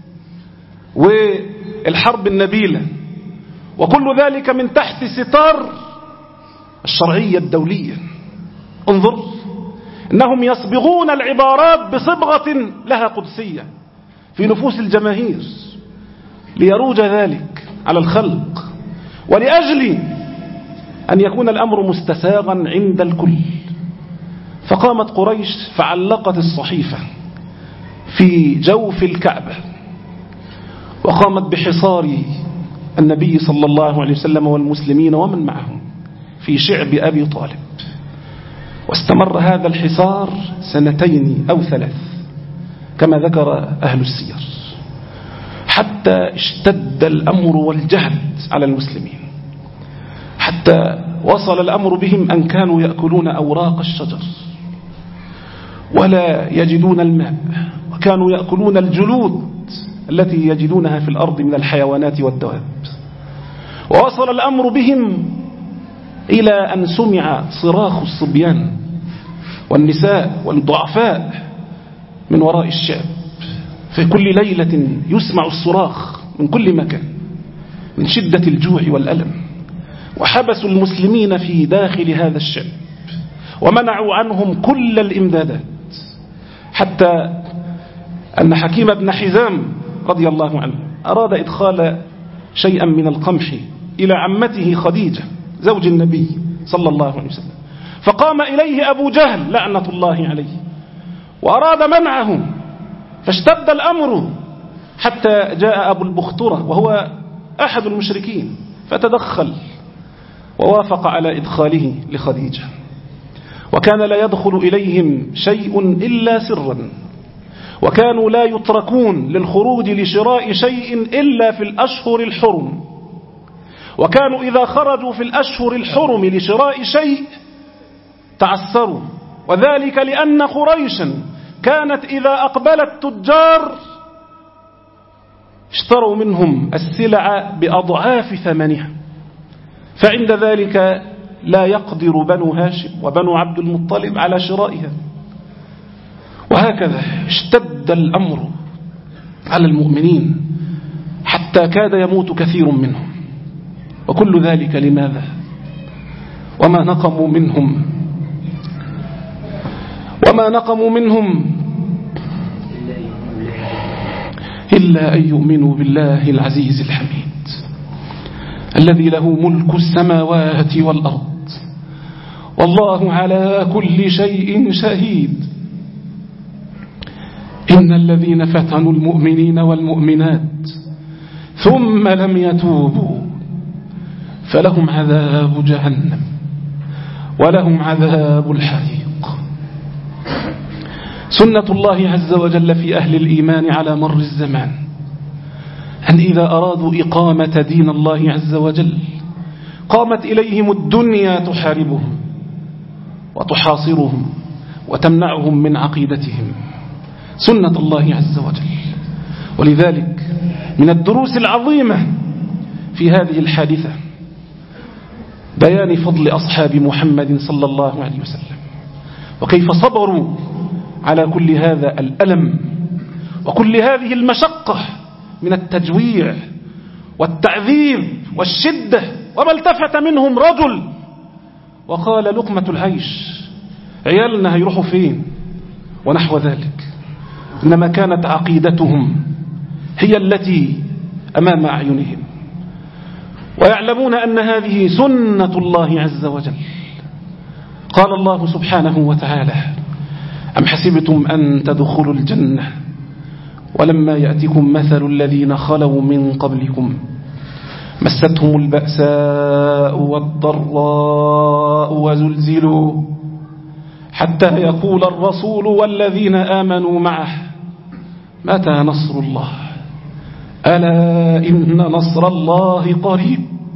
والحرب النبيلة، وكل ذلك من تحت ستار الشرعية الدولية. انظر، إنهم يصبغون العبارات بصبغة لها قدسية في نفوس الجماهير ليروج ذلك على الخلق، ولأجل أن يكون الأمر مستساغا عند الكل. فقامت قريش فعلقت الصحيفة في جوف الكعبة وقامت بحصار النبي صلى الله عليه وسلم والمسلمين ومن معهم في شعب أبي طالب. واستمر هذا الحصار سنتين أو ثلاث كما ذكر أهل السير، حتى اشتد الأمر والجهد على المسلمين، حتى وصل الأمر بهم أن كانوا يأكلون أوراق الشجر ولا يجدون الماء، وكانوا يأكلون الجلود التي يجدونها في الأرض من الحيوانات والدواب. ووصل الأمر بهم إلى أن سمع صراخ الصبيان والنساء والضعفاء من وراء الشعب. في كل ليلة يسمع الصراخ من كل مكان من شدة الجوع والألم. وحبسوا المسلمين في داخل هذا الشعب ومنعوا عنهم كل الإمدادات، حتى أن حكيم بن حزام رضي الله عنه أراد إدخال شيئا من القمح إلى عمته خديجة زوج النبي صلى الله عليه وسلم، فقام إليه أبو جهل لعنة الله عليه وأراد منعه، فاشتد الأمر حتى جاء أبو البخترة وهو أحد المشركين فتدخل ووافق على إدخاله لخديجة. وكان لا يدخل إليهم شيء إلا سرا، وكانوا لا يتركون للخروج لشراء شيء إلا في الأشهر الحرم، وكانوا إذا خرجوا في الأشهر الحرم لشراء شيء تعسروا، وذلك لأن قريشا كانت إذا أقبل التجار اشتروا منهم السلع بأضعاف ثمنها، فعند ذلك لا يقدر بنو هاشم وبنو عبد المطلب على شرائها. وهكذا اشتد الأمر على المؤمنين حتى كاد يموت كثير منهم. وكل ذلك لماذا؟ وما نقموا منهم وما نقموا منهم إلا أن يؤمنوا بالله العزيز الحميد الذي له ملك السماوات والأرض والله على كل شيء شهيد. إن الذين فتنوا المؤمنين والمؤمنات ثم لم يتوبوا فلهم عذاب جهنم ولهم عذاب الحريق. سنة الله عز وجل في أهل الإيمان على مر الزمان أن إذا أرادوا إقامة دين الله عز وجل قامت إليهم الدنيا تحاربهم وتحاصرهم وتمنعهم من عقيدتهم. سنة الله عز وجل. ولذلك من الدروس العظيمة في هذه الحادثة بيان فضل أصحاب محمد صلى الله عليه وسلم وكيف صبروا على كل هذا الألم وكل هذه المشقة من التجويع والتعذيب والشدة. وما التفت منهم رجل وقال لقمة العيش، عيالنا هيروحوا فين ونحو ذلك. إنما كانت عقيدتهم هي التي أمام أعينهم ويعلمون أن هذه سنة الله عز وجل. قال الله سبحانه وتعالى: أم حسبتم أن تدخلوا الجنة ولما يأتكم مثل الذين خلوا من قبلكم مستهم البأساء والضراء وزلزلوا حتى يقول الرسول والذين آمنوا معه متى نصر الله ألا إن نصر الله قريب.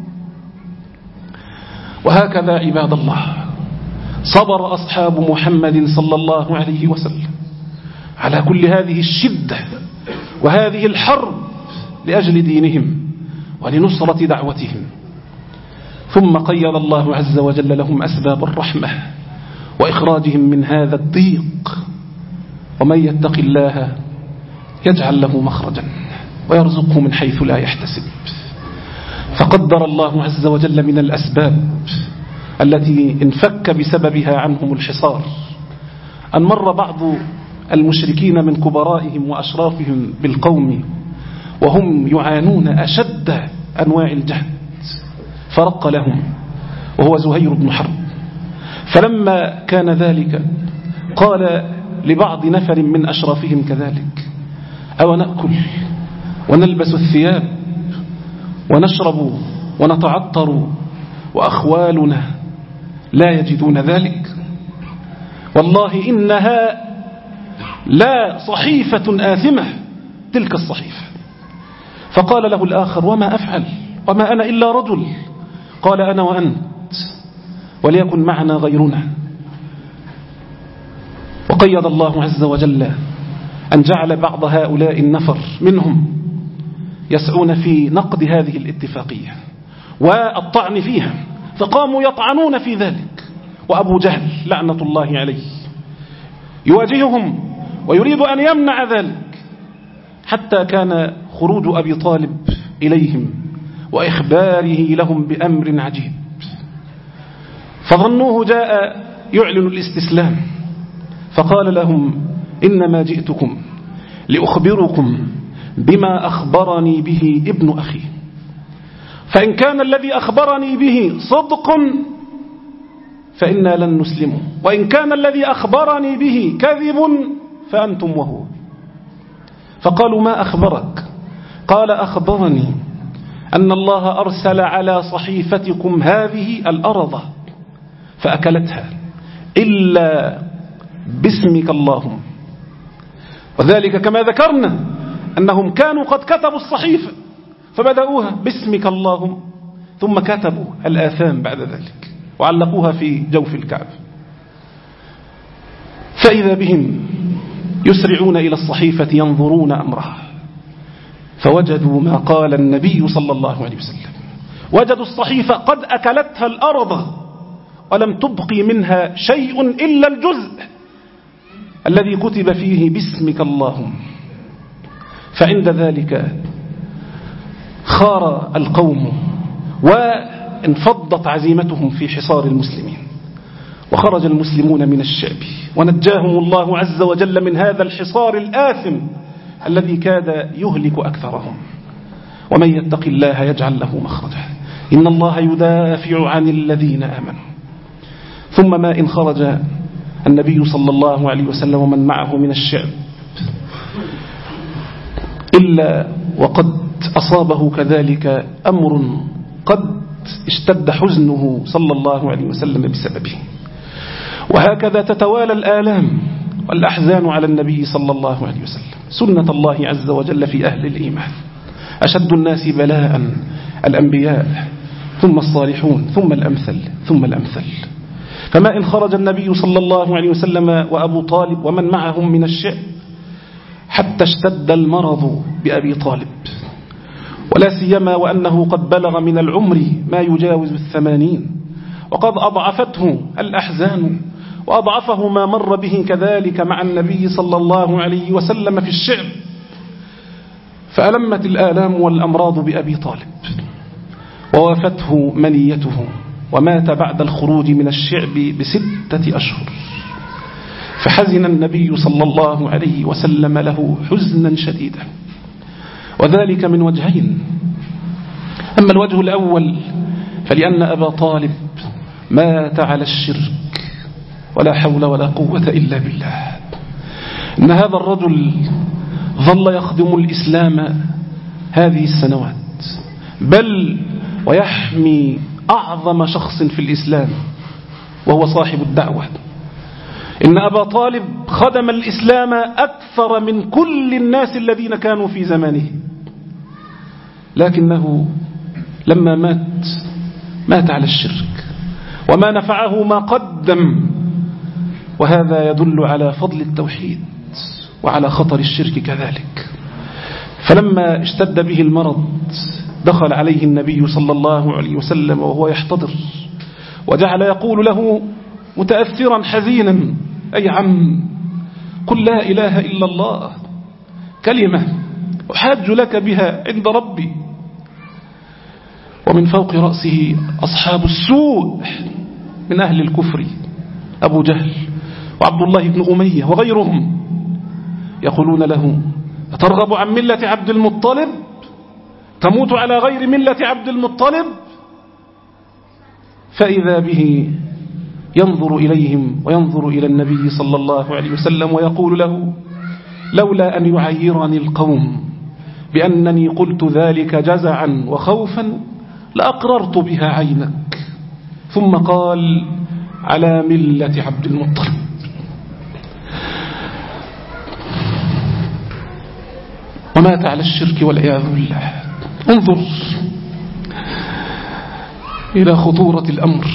وهكذا عباد الله صبر أصحاب محمد صلى الله عليه وسلم على كل هذه الشدة وهذه الحرب لأجل دينهم ولنصرة دعوتهم. ثم قيض الله عز وجل لهم أسباب الرحمة وإخراجهم من هذا الضيق. ومن يتق الله يجعل له مخرجا ويرزقه من حيث لا يحتسب. فقدر الله عز وجل من الأسباب التي انفك بسببها عنهم الحصار أن مر بعض المشركين من كبرائهم وأشرافهم بالقوم وهم يعانون أشد أنواع الجهد فرق لهم وهو زهير بن حرب. فلما كان ذلك قال لبعض نفر من أشرافهم كذلك: أو نأكل ونلبس الثياب ونشرب ونتعطر وأخوالنا لا يجدون ذلك؟ والله إنها لا صحيفة آثمة تلك الصحيفة. فقال له الآخر: وما أفعل وما أنا إلا رجل. قال: أنا وأنت وليكن معنا غيرنا. وقيض الله عز وجل أن جعل بعض هؤلاء النفر منهم يسعون في نقد هذه الاتفاقية والطعن فيها، فقاموا يطعنون في ذلك. وأبو جهل لعنة الله عليه يواجههم ويريد أن يمنع ذلك، حتى كان خروج أبي طالب إليهم وإخباره لهم بأمر عجيب، فظنوه جاء يعلن الاستسلام، فقال لهم: إنما جئتكم لأخبركم بما أخبرني به ابن أخي، فإن كان الذي أخبرني به صدق فإنا لن نسلمه، وإن كان الذي أخبرني به كذب فأنتم وهو. فقالوا: ما أخبرك؟ قال: أخبرني أن الله أرسل على صحيفتكم هذه الأرض فأكلتها إلا باسمك اللهم. وذلك كما ذكرنا أنهم كانوا قد كتبوا الصحيفة فبدأوها باسمك اللهم، ثم كتبوا الآثام بعد ذلك وعلقوها في جوف الكعب. فإذا بهم يسرعون إلى الصحيفة ينظرون أمرها، فوجدوا ما قال النبي صلى الله عليه وسلم، وجدوا الصحيفة قد أكلتها الأرض ولم تبقي منها شيء إلا الجزء الذي كتب فيه باسمك اللهم. فعند ذلك خار القوم انفضت عزيمتهم في حصار المسلمين، وخرج المسلمون من الشعب ونجاهم الله عز وجل من هذا الحصار الآثم الذي كاد يهلك أكثرهم. ومن يتق الله يجعل له مخرجا إن الله يدافع عن الذين آمنوا. ثم ما إن خرج النبي صلى الله عليه وسلم ومن معه من الشعب إلا وقد أصابه كذلك أمر قد اشتد حزنه صلى الله عليه وسلم بسببه. وهكذا تتوالى الآلام والأحزان على النبي صلى الله عليه وسلم، سنة الله عز وجل في أهل الإيمان. أشد الناس بلاء الأنبياء ثم الصالحون ثم الأمثل ثم الأمثل. فما إن خرج النبي صلى الله عليه وسلم وأبو طالب ومن معهم من الشعب حتى اشتد المرض بأبي طالب، ولا سيما وأنه قد بلغ من العمر ما يجاوز الثمانين، وقد أضعفته الأحزان وأضعفه ما مر به كذلك مع النبي صلى الله عليه وسلم في الشعب. فألمت الآلام والأمراض بأبي طالب ووافته منيته، ومات بعد الخروج من الشعب بستة أشهر. فحزن النبي صلى الله عليه وسلم له حزنا شديدا، وذلك من وجهين. أما الوجه الأول فلأن أبا طالب مات على الشرك، ولا حول ولا قوة إلا بالله. إن هذا الرجل ظل يخدم الإسلام هذه السنوات، بل ويحمي أعظم شخص في الإسلام وهو صاحب الدعوة. إن أبا طالب خدم الإسلام أكثر من كل الناس الذين كانوا في زمانه، لكنه لما مات مات على الشرك، وما نفعه ما قدم. وهذا يدل على فضل التوحيد وعلى خطر الشرك كذلك. فلما اشتد به المرض دخل عليه النبي صلى الله عليه وسلم وهو يحتضر، وجعل يقول له متأثرا حزينا: أي عم، قل لا إله إلا الله، كلمة أحاج لك بها عند ربي. ومن فوق رأسه أصحاب السوء من أهل الكفر، أبو جهل وعبد الله بن أمية وغيرهم، يقولون له: أترغب عن ملة عبد المطلب؟ تموت على غير ملة عبد المطلب؟ فإذا به ينظر إليهم وينظر إلى النبي صلى الله عليه وسلم ويقول له: لولا أن يعيرني القوم بأنني قلت ذلك جزعا وخوفا لأقررت بها عينك. ثم قال: على ملة عبد المطلب. ومات على الشرك والعياذ بالله. انظر إلى خطورة الأمر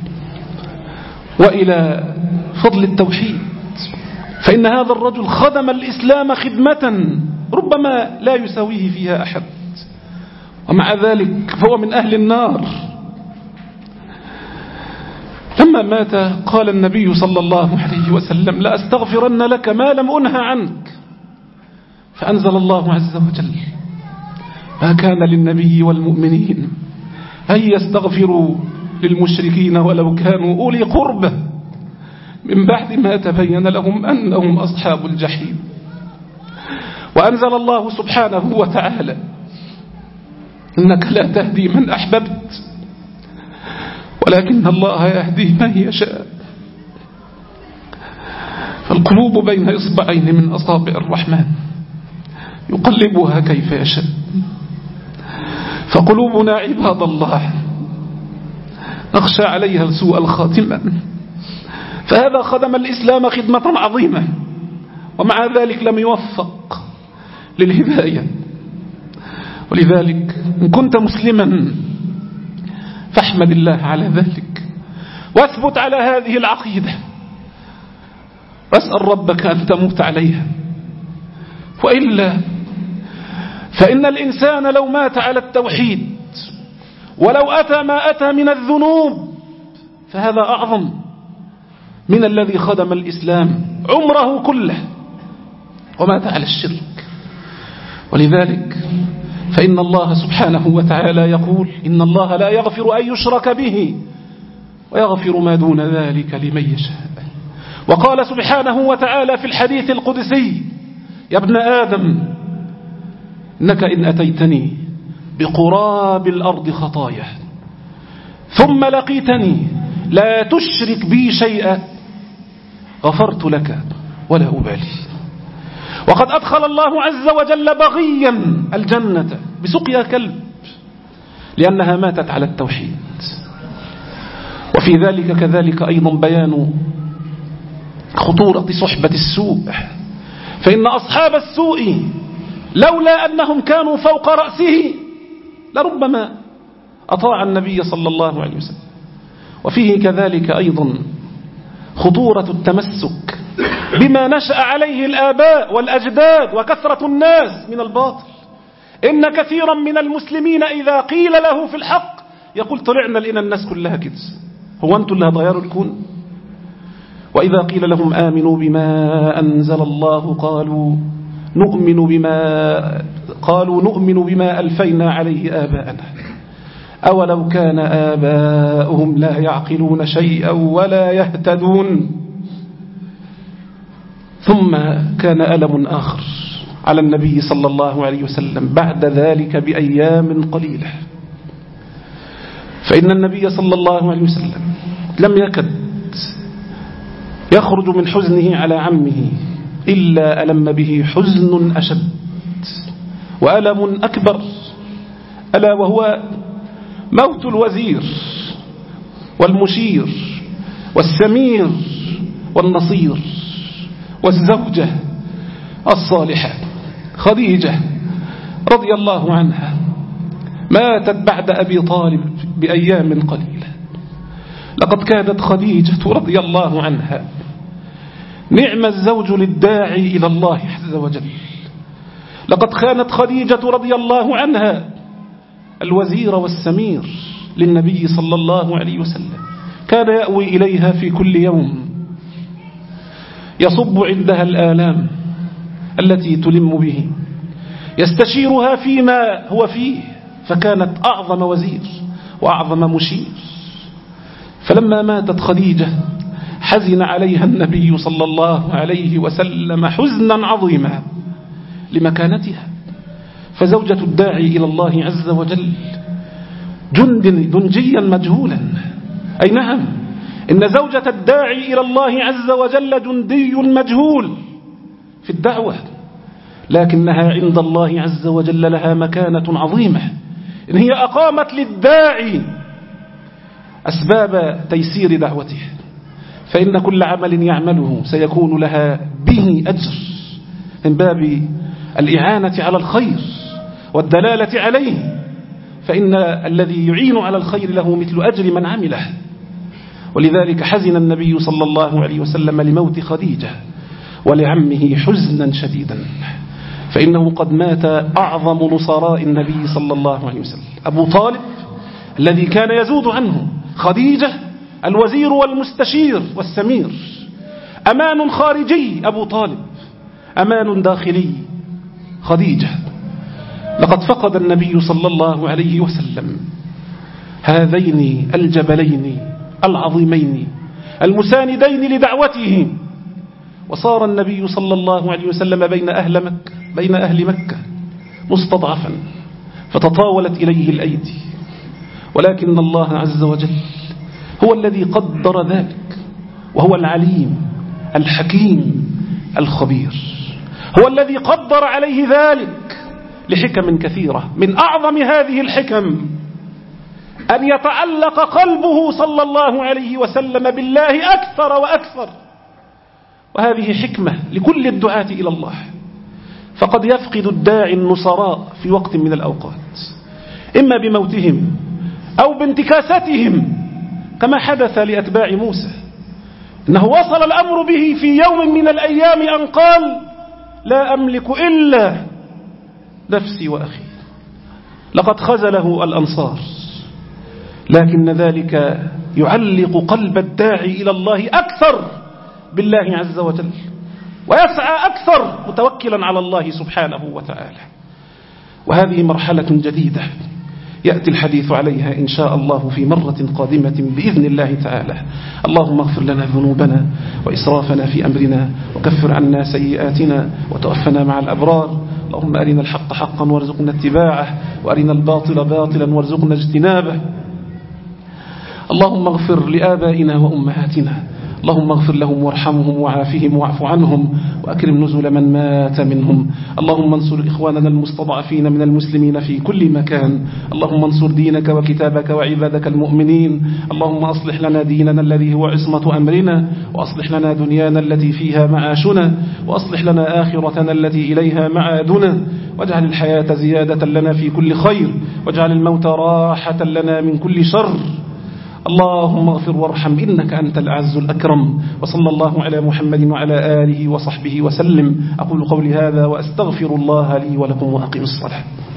وإلى فضل التوحيد. فإن هذا الرجل خدم الإسلام خدمة ربما لا يساويه فيها أحد، ومع ذلك فهو من أهل النار. لما مات قال النبي صلى الله عليه وسلم: لا أستغفرن لك ما لم أنهى عنك. فأنزل الله عز وجل: ما كان للنبي والمؤمنين أن يستغفروا للمشركين ولو كانوا أولي قربى من بعد ما تبين لهم أنهم أصحاب الجحيم. وأنزل الله سبحانه وتعالى: إنك لا تهدي من أحببت ولكن الله يهدي من يشاء. فالقلوب بين إصبعين من أصابع الرحمن يقلبها كيف يشاء. فقلوبنا عباد الله نخشى عليها سوء الخاتمة. فهذا خدم الإسلام خدمة عظيمة، ومع ذلك لم يوفق للهداية. ولذلك إن كنت مسلما فاحمد الله على ذلك، واثبت على هذه العقيدة، واسأل ربك أن تموت عليها. وإلا فإن الإنسان لو مات على التوحيد ولو أتى ما أتى من الذنوب فهذا أعظم من الذي خدم الإسلام عمره كله ومات على الشرك. ولذلك فإن الله سبحانه وتعالى يقول إن الله لا يغفر أن يشرك به ويغفر ما دون ذلك لمن يشاء. وقال سبحانه وتعالى في الحديث القدسي يا ابن آدم إنك إن أتيتني بقراب الأرض خطايا ثم لقيتني لا تشرك بي شيئا غفرت لك ولا أبالي. وقد أدخل الله عز وجل بغيا الجنة بسقيا كلب لأنها ماتت على التوحيد. وفي ذلك كذلك أيضا بيان خطورة صحبة السوء، فإن أصحاب السوء لولا أنهم كانوا فوق رأسه لربما أطاع النبي صلى الله عليه وسلم. وفيه كذلك أيضا خطورة التمسك بما نشأ عليه الآباء والأجداد وكثرة الناس من الباطل. إن كثيرا من المسلمين إذا قيل له في الحق يقول طلعنا لأن الناس كلها كده، هو أنتم اللي هتغيروا الكون؟ وإذا قيل لهم آمنوا بما أنزل الله قالوا نؤمن بما قالوا نؤمن بما ألفينا عليه آباءنا أولو كان آباؤهم لا يعقلون شيئا ولا يهتدون. ثم كان ألم آخر على النبي صلى الله عليه وسلم بعد ذلك بأيام قليلة، فإن النبي صلى الله عليه وسلم لم يكد يخرج من حزنه على عمه إلا ألم به حزن أشد وألم أكبر، ألا وهو موت الوزير والمشير والسمير والنصير والزوجة الصالحة خديجة رضي الله عنها، ماتت بعد أبي طالب بأيام قليلة. لقد كانت خديجة رضي الله عنها نعم الزوج للداعي إلى الله عز وجل. لقد كانت خديجة رضي الله عنها الوزير والسمير للنبي صلى الله عليه وسلم، كان يأوي إليها في كل يوم يصب عندها الآلام التي تلم به، يستشيرها فيما هو فيه، فكانت أعظم وزير وأعظم مشير. فلما ماتت خديجة حزن عليها النبي صلى الله عليه وسلم حزنا عظيما لمكانتها. فزوجة الداعي إلى الله عز وجل جند دنجيا مجهولا، أي نعم إن زوجة الداعي إلى الله عز وجل جندي مجهول في الدعوة، لكنها عند الله عز وجل لها مكانة عظيمة إن هي أقامت للداعي أسباب تيسير دعوته، فإن كل عمل يعمله سيكون لها به أجر من باب الإعانة على الخير والدلالة عليه، فإن الذي يعين على الخير له مثل أجر من عمله. ولذلك حزن النبي صلى الله عليه وسلم لموت خديجة ولعمه حزنا شديدا، فإنه قد مات أعظم نصراء النبي صلى الله عليه وسلم أبو طالب الذي كان يزود عنه، خديجة الوزير والمستشير والسمير. أمان خارجي أبو طالب، أمان داخلي خديجة. لقد فقد النبي صلى الله عليه وسلم هذين الجبلين العظيمين المساندين لدعوته، وصار النبي صلى الله عليه وسلم بين أهل مكة بين أهل مكة مستضعفا، فتطاولت إليه الأيدي، ولكن الله عز وجل هو الذي قدر ذلك، وهو العليم الحكيم الخبير، هو الذي قدر عليه ذلك لحكم كثيرة. من أعظم هذه الحكم أن يتعلق قلبه صلى الله عليه وسلم بالله أكثر وأكثر، وهذه حكمة لكل الدعاة إلى الله. فقد يفقد الداعي النصراء في وقت من الأوقات، إما بموتهم أو بانتكاستهم، كما حدث لأتباع موسى، إنه وصل الأمر به في يوم من الأيام أن قال لا أملك إلا نفسي وأخي. لقد خذله الأنصار، لكن ذلك يعلق قلب الداعي إلى الله أكثر بالله عز وجل، ويسعى أكثر متوكلا على الله سبحانه وتعالى. وهذه مرحلة جديدة يأتي الحديث عليها إن شاء الله في مرة قادمة بإذن الله تعالى. اللهم اغفر لنا ذنوبنا وإسرافنا في أمرنا وكفر عنا سيئاتنا وتوفنا مع الأبرار. اللهم أرنا الحق حقا وارزقنا اتباعه وأرنا الباطل باطلا وارزقنا اجتنابه. اللهم اغفر لآبائنا وأمهاتنا، اللهم اغفر لهم وارحمهم وعافهم واعف عنهم وأكرم نزل من مات منهم. اللهم انصر إخواننا المستضعفين من المسلمين في كل مكان. اللهم انصر دينك وكتابك وعبادك المؤمنين. اللهم أصلح لنا ديننا الذي هو عصمة أمرنا، وأصلح لنا دنيانا التي فيها معاشنا، وأصلح لنا آخرتنا التي إليها معادنا، واجعل الحياة زيادة لنا في كل خير، واجعل الموت راحة لنا من كل شر. اللهم اغفر وارحم إنك أنت الأعز الأكرم. وصلى الله على محمد وعلى آله وصحبه وسلم. أقول قولي هذا وأستغفر الله لي ولكم وأقم الصلاة.